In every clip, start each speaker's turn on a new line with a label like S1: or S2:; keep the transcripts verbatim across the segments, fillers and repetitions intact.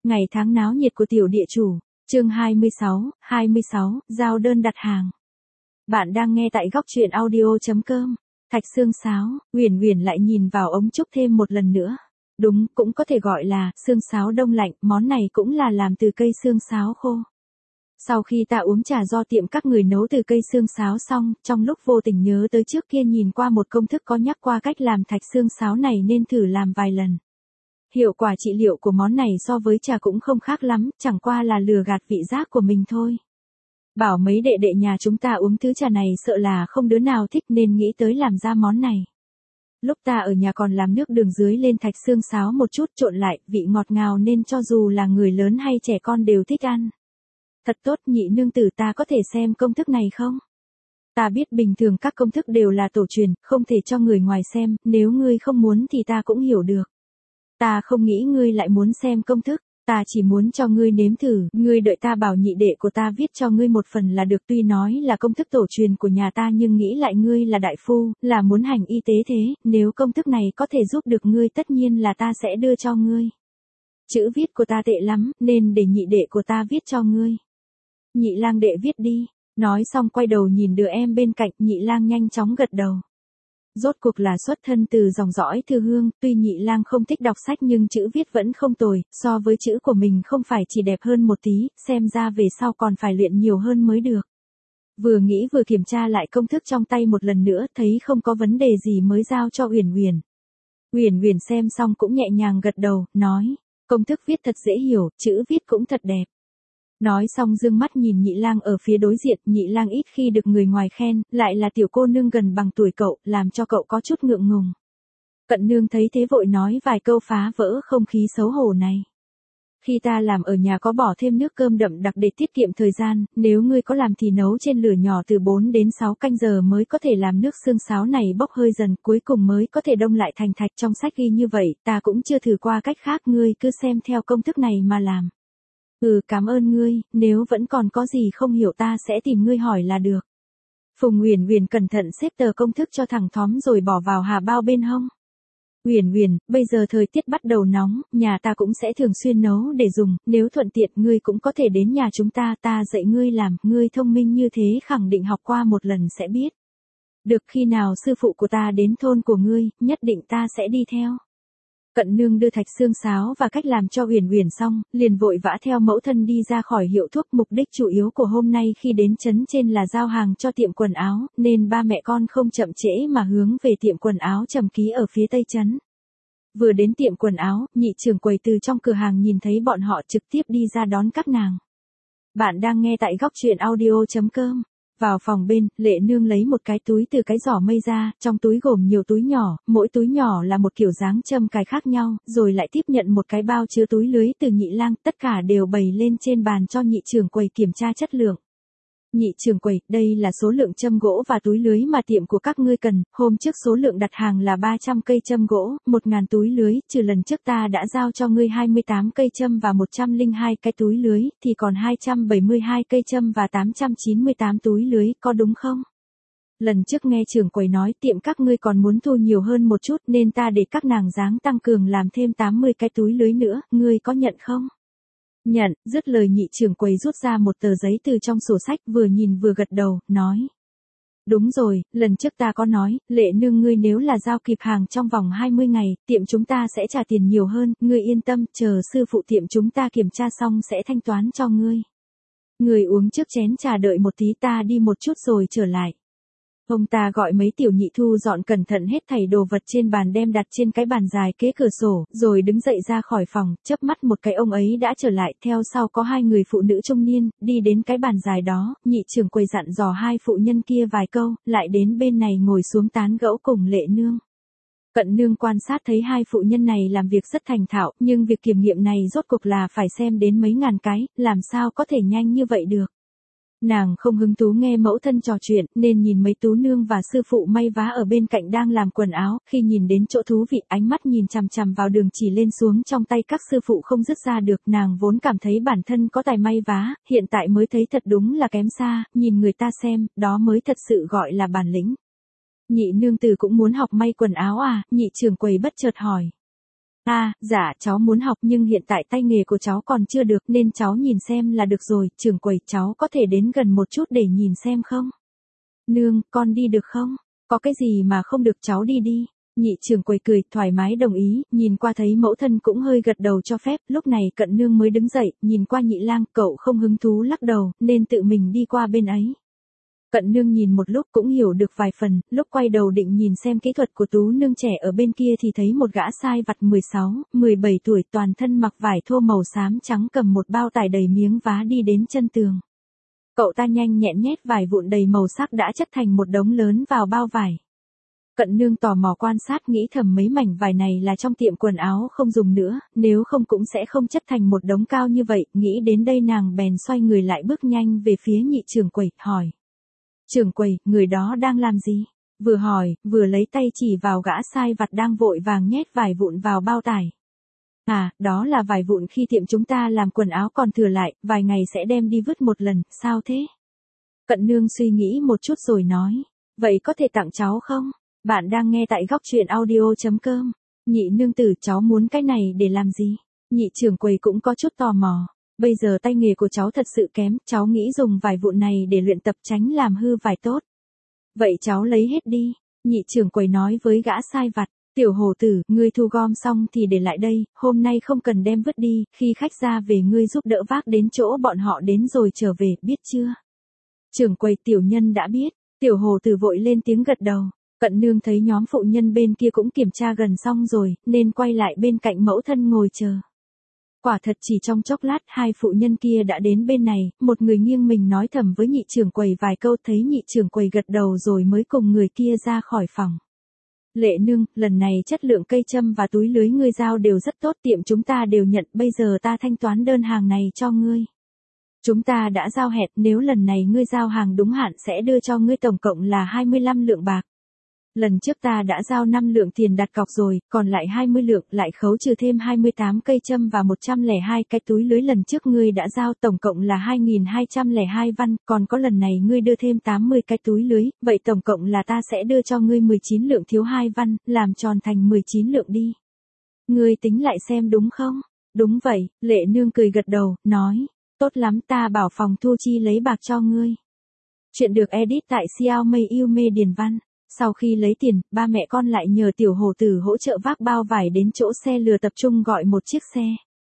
S1: Ngày tháng náo nhiệt của tiểu địa chủ, chương hai mươi sáu, hai mươi sáu, giao đơn đặt hàng. Bạn đang nghe tại góc truyện audio chấm com. Thạch xương sáo, Uyển Uyển lại nhìn vào ống trúc thêm một lần nữa. Đúng, cũng có thể gọi là xương sáo đông lạnh, món này cũng là làm từ cây xương sáo khô. Sau khi ta uống trà do tiệm các người nấu từ cây xương sáo xong, trong lúc vô tình nhớ tới trước kia nhìn qua một công thức có nhắc qua cách làm thạch xương sáo này nên thử làm vài lần. Hiệu quả trị liệu của món này so với trà cũng không khác lắm, chẳng qua là lừa gạt vị giác của mình thôi. Bảo mấy đệ đệ nhà chúng ta uống thứ trà này sợ là không đứa nào thích nên nghĩ tới làm ra món này. Lúc ta ở nhà còn làm nước đường dưới lên thạch xương sáo một chút trộn lại, vị ngọt ngào nên cho dù là người lớn hay trẻ con đều thích ăn. Thật tốt, nhị nương tử, ta có thể xem công thức này không? Ta biết bình thường các công thức đều là tổ truyền, không thể cho người ngoài xem, nếu ngươi không muốn thì ta cũng hiểu được. Ta không nghĩ ngươi lại muốn xem công thức, ta chỉ muốn cho ngươi nếm thử, ngươi đợi ta bảo nhị đệ của ta viết cho ngươi một phần là được, tuy nói là công thức tổ truyền của nhà ta nhưng nghĩ lại ngươi là đại phu, là muốn hành y tế thế, nếu công thức này có thể giúp được ngươi tất nhiên là ta sẽ đưa cho ngươi. Chữ viết của ta tệ lắm, nên để nhị đệ của ta viết cho ngươi. Nhị lang đệ viết đi, nói xong quay đầu nhìn đứa em bên cạnh, nhị lang nhanh chóng gật đầu. Rốt cuộc là xuất thân từ dòng dõi thư hương, tuy nhị lang không thích đọc sách nhưng chữ viết vẫn không tồi, so với chữ của mình không phải chỉ đẹp hơn một tí, xem ra về sau còn phải luyện nhiều hơn mới được. Vừa nghĩ vừa kiểm tra lại công thức trong tay một lần nữa, thấy không có vấn đề gì mới giao cho Uyển Uyển. Uyển Uyển xem xong cũng nhẹ nhàng gật đầu, nói, công thức viết thật dễ hiểu, chữ viết cũng thật đẹp. Nói xong dương mắt nhìn nhị lang ở phía đối diện, nhị lang ít khi được người ngoài khen, lại là tiểu cô nương gần bằng tuổi cậu, làm cho cậu có chút ngượng ngùng. Cận nương thấy thế vội nói vài câu phá vỡ không khí xấu hổ này. Khi ta làm ở nhà có bỏ thêm nước cơm đậm đặc để tiết kiệm thời gian, nếu ngươi có làm thì nấu trên lửa nhỏ từ bốn đến sáu canh giờ mới có thể làm nước xương sáo này bốc hơi dần, cuối cùng mới có thể đông lại thành thạch, trong sách ghi như vậy, ta cũng chưa thử qua cách khác, ngươi cứ xem theo công thức này mà làm. Ừ, cảm ơn ngươi, nếu vẫn còn có gì không hiểu ta sẽ tìm ngươi hỏi là được. Phùng Uyển Uyển cẩn thận xếp tờ công thức cho thẳng thóm rồi bỏ vào hà bao bên hông. Uyển Uyển, bây giờ thời tiết bắt đầu nóng, nhà ta cũng sẽ thường xuyên nấu để dùng, nếu thuận tiện ngươi cũng có thể đến nhà chúng ta, ta dạy ngươi làm, ngươi thông minh như thế khẳng định học qua một lần sẽ biết. Được, khi nào sư phụ của ta đến thôn của ngươi, nhất định ta sẽ đi theo. Cận nương đưa thạch xương sáo và cách làm cho Uyển Uyển xong, liền vội vã theo mẫu thân đi ra khỏi hiệu thuốc. Mục đích chủ yếu của hôm nay khi đến trấn trên là giao hàng cho tiệm quần áo, nên ba mẹ con không chậm trễ mà hướng về tiệm quần áo Trầm Ký ở phía tây trấn. Vừa đến tiệm quần áo, nhị trưởng quầy từ trong cửa hàng nhìn thấy bọn họ trực tiếp đi ra đón các nàng. Bạn đang nghe tại góc truyện audio chấm com. Vào phòng bên, Lệ Nương lấy một cái túi từ cái giỏ mây ra, trong túi gồm nhiều túi nhỏ, mỗi túi nhỏ là một kiểu dáng châm cài khác nhau, rồi lại tiếp nhận một cái bao chứa túi lưới từ nhị lang, tất cả đều bày lên trên bàn cho nhị trưởng quầy kiểm tra chất lượng. Nhị trưởng quầy, đây là số lượng châm gỗ và túi lưới mà tiệm của các ngươi cần, hôm trước số lượng đặt hàng là ba trăm cây châm gỗ, một nghìn túi lưới, trừ lần trước ta đã giao cho ngươi hai mươi tám cây châm và một trăm lẻ hai cái túi lưới, thì còn hai trăm bảy mươi hai cây châm và tám trăm chín mươi tám túi lưới, có đúng không? Lần trước nghe trưởng quầy nói tiệm các ngươi còn muốn thu nhiều hơn một chút nên ta để các nàng dáng tăng cường làm thêm tám mươi cái túi lưới nữa, ngươi có nhận không? Nhận, dứt lời nhị trưởng quầy rút ra một tờ giấy từ trong sổ sách, vừa nhìn vừa gật đầu, nói. Đúng rồi, lần trước ta có nói, Lệ Nương ngươi nếu là giao kịp hàng trong vòng hai mươi ngày, tiệm chúng ta sẽ trả tiền nhiều hơn, ngươi yên tâm, chờ sư phụ tiệm chúng ta kiểm tra xong sẽ thanh toán cho ngươi. Ngươi uống trước chén trà, đợi một tí, ta đi một chút rồi trở lại. Ông ta gọi mấy tiểu nhị thu dọn cẩn thận hết thảy đồ vật trên bàn đem đặt trên cái bàn dài kế cửa sổ, rồi đứng dậy ra khỏi phòng, chớp mắt một cái ông ấy đã trở lại, theo sau có hai người phụ nữ trung niên, đi đến cái bàn dài đó, nhị trưởng quầy dặn dò hai phụ nhân kia vài câu, lại đến bên này ngồi xuống tán gẫu cùng Lệ Nương. Cận nương quan sát thấy hai phụ nhân này làm việc rất thành thạo, nhưng việc kiểm nghiệm này rốt cuộc là phải xem đến mấy ngàn cái, làm sao có thể nhanh như vậy được. Nàng không hứng thú nghe mẫu thân trò chuyện, nên nhìn mấy tú nương và sư phụ may vá ở bên cạnh đang làm quần áo, khi nhìn đến chỗ thú vị, ánh mắt nhìn chằm chằm vào đường chỉ lên xuống trong tay các sư phụ không dứt ra được, nàng vốn cảm thấy bản thân có tài may vá, hiện tại mới thấy thật đúng là kém xa, nhìn người ta xem, đó mới thật sự gọi là bản lĩnh. Nhị nương tử cũng muốn học may quần áo à, nhị trưởng quầy bất chợt hỏi. À, dạ, cháu muốn học nhưng hiện tại tay nghề của cháu còn chưa được nên cháu nhìn xem là được rồi, trưởng quầy cháu có thể đến gần một chút để nhìn xem không? Nương, con đi được không? Có cái gì mà không được cháu đi đi. Nhị trưởng quầy cười, thoải mái đồng ý, nhìn qua thấy mẫu thân cũng hơi gật đầu cho phép, lúc này Cận Nương mới đứng dậy, nhìn qua Nhị Lang, cậu không hứng thú lắc đầu, nên tự mình đi qua bên ấy. Cận Nương nhìn một lúc cũng hiểu được vài phần, lúc quay đầu định nhìn xem kỹ thuật của Tú Nương trẻ ở bên kia thì thấy một gã sai vặt mười sáu, mười bảy tuổi toàn thân mặc vải thô màu xám trắng cầm một bao tải đầy miếng vá đi đến chân tường. Cậu ta nhanh nhẹn nhét vải vụn đầy màu sắc đã chất thành một đống lớn vào bao vải. Cận Nương tò mò quan sát nghĩ thầm mấy mảnh vải này là trong tiệm quần áo không dùng nữa, nếu không cũng sẽ không chất thành một đống cao như vậy, nghĩ đến đây nàng bèn xoay người lại bước nhanh về phía nhị trưởng quầy, hỏi. Trưởng quầy, người đó đang làm gì? Vừa hỏi, vừa lấy tay chỉ vào gã sai vặt đang vội vàng nhét vải vụn vào bao tải. À, đó là vải vụn khi tiệm chúng ta làm quần áo còn thừa lại, vài ngày sẽ đem đi vứt một lần, sao thế? Cận Nương suy nghĩ một chút rồi nói, vậy có thể tặng cháu không? Bạn đang nghe tại góc truyện audio chấm com. Nhị nương tử, cháu muốn cái này để làm gì? Nhị trưởng quầy cũng có chút tò mò. Bây giờ tay nghề của cháu thật sự kém, cháu nghĩ dùng vải vụn này để luyện tập tránh làm hư vải tốt. Vậy cháu lấy hết đi. Nhị trưởng quầy nói với gã sai vặt. Tiểu hổ tử, ngươi thu gom xong thì để lại đây, hôm nay không cần đem vứt đi, khi khách ra về ngươi giúp đỡ vác đến chỗ bọn họ đến rồi trở về, biết chưa? Trưởng quầy tiểu nhân đã biết, tiểu hổ tử vội lên tiếng gật đầu. Cận Nương thấy nhóm phụ nhân bên kia cũng kiểm tra gần xong rồi, nên quay lại bên cạnh mẫu thân ngồi chờ. Quả thật chỉ trong chốc lát hai phụ nhân kia đã đến bên này, một người nghiêng mình nói thầm với nhị trưởng quầy vài câu thấy nhị trưởng quầy gật đầu rồi mới cùng người kia ra khỏi phòng. Lệ nương, lần này chất lượng cây châm và túi lưới ngươi giao đều rất tốt, tiệm chúng ta đều nhận, bây giờ ta thanh toán đơn hàng này cho ngươi. Chúng ta đã giao hẹn, nếu lần này ngươi giao hàng đúng hạn sẽ đưa cho ngươi tổng cộng là hai mươi lăm lượng bạc. Lần trước ta đã giao năm lượng tiền đặt cọc rồi, còn lại hai mươi lượng, lại khấu trừ thêm hai mươi tám cây châm và một trăm lẻ hai cái túi lưới lần trước ngươi đã giao tổng cộng là hai nghìn hai trăm lẻ hai văn, còn có lần này ngươi đưa thêm tám mươi cái túi lưới, vậy tổng cộng là ta sẽ đưa cho ngươi mười chín lượng thiếu hai văn, làm tròn thành mười chín lượng đi. Ngươi tính lại xem đúng không? Đúng vậy, Lệ nương cười gật đầu, nói, tốt lắm, ta bảo phòng thu chi lấy bạc cho ngươi. Chuyện được edit tại Xiaomei yêu mê điền văn. Sau khi lấy tiền, ba mẹ con lại nhờ tiểu hổ tử hỗ trợ vác bao vải đến chỗ xe lừa tập trung gọi một chiếc xe.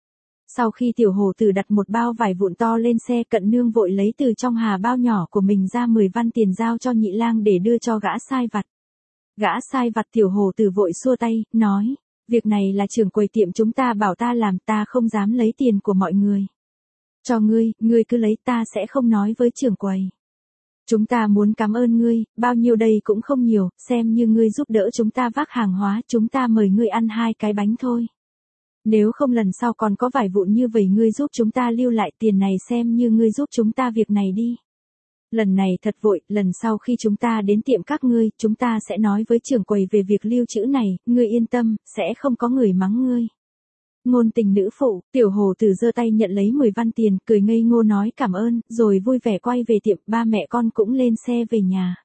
S1: Sau khi tiểu hổ tử đặt một bao vải vụn to lên xe, Cận Nương vội lấy từ trong hà bao nhỏ của mình ra mười văn tiền giao cho Nhị Lang để đưa cho gã sai vặt. Gã sai vặt tiểu hổ tử vội xua tay, nói, việc này là trưởng quầy tiệm chúng ta bảo ta làm, ta không dám lấy tiền của mọi người. Cho ngươi, ngươi cứ lấy, ta sẽ không nói với trưởng quầy. Chúng ta muốn cảm ơn ngươi, bao nhiêu đây cũng không nhiều, xem như ngươi giúp đỡ chúng ta vác hàng hóa, chúng ta mời ngươi ăn hai cái bánh thôi. Nếu không lần sau còn có vài vụn như vậy ngươi giúp chúng ta lưu lại tiền này xem như ngươi giúp chúng ta việc này đi. Lần này thật vội, lần sau khi chúng ta đến tiệm các ngươi, chúng ta sẽ nói với trưởng quầy về việc lưu trữ này, ngươi yên tâm, sẽ không có người mắng ngươi. Ngôn tình nữ phụ, tiểu hổ tử giơ tay nhận lấy mười văn tiền, cười ngây ngô nói cảm ơn, rồi vui vẻ quay về tiệm, ba mẹ con cũng lên xe về nhà.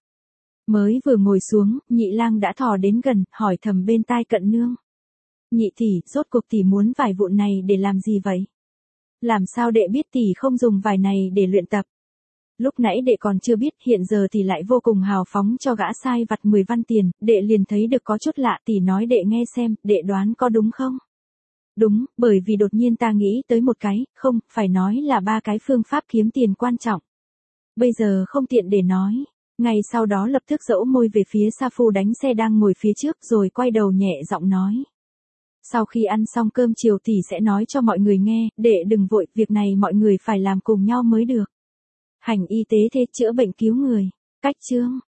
S1: Mới vừa ngồi xuống, Nhị Lang đã thò đến gần, hỏi thầm bên tai Cận Nương. Nhị tỷ, rốt cuộc tỷ muốn vải vụn này để làm gì vậy? Làm sao đệ biết tỷ không dùng vải này để luyện tập? Lúc nãy đệ còn chưa biết, hiện giờ thì lại vô cùng hào phóng cho gã sai vặt mười văn tiền, đệ liền thấy được có chút lạ, tỷ nói đệ nghe xem, đệ đoán có đúng không? Đúng, bởi vì đột nhiên ta nghĩ tới một cái, không, phải nói là ba cái phương pháp kiếm tiền quan trọng. Bây giờ không tiện để nói. Ngay sau đó lập tức dẫu môi về phía Sa Phu đánh xe đang ngồi phía trước rồi quay đầu nhẹ giọng nói. Sau khi ăn xong cơm chiều tỷ sẽ nói cho mọi người nghe, đệ đừng vội, việc này mọi người phải làm cùng nhau mới được. Hành y tế thế chữa bệnh cứu người. Cách chương.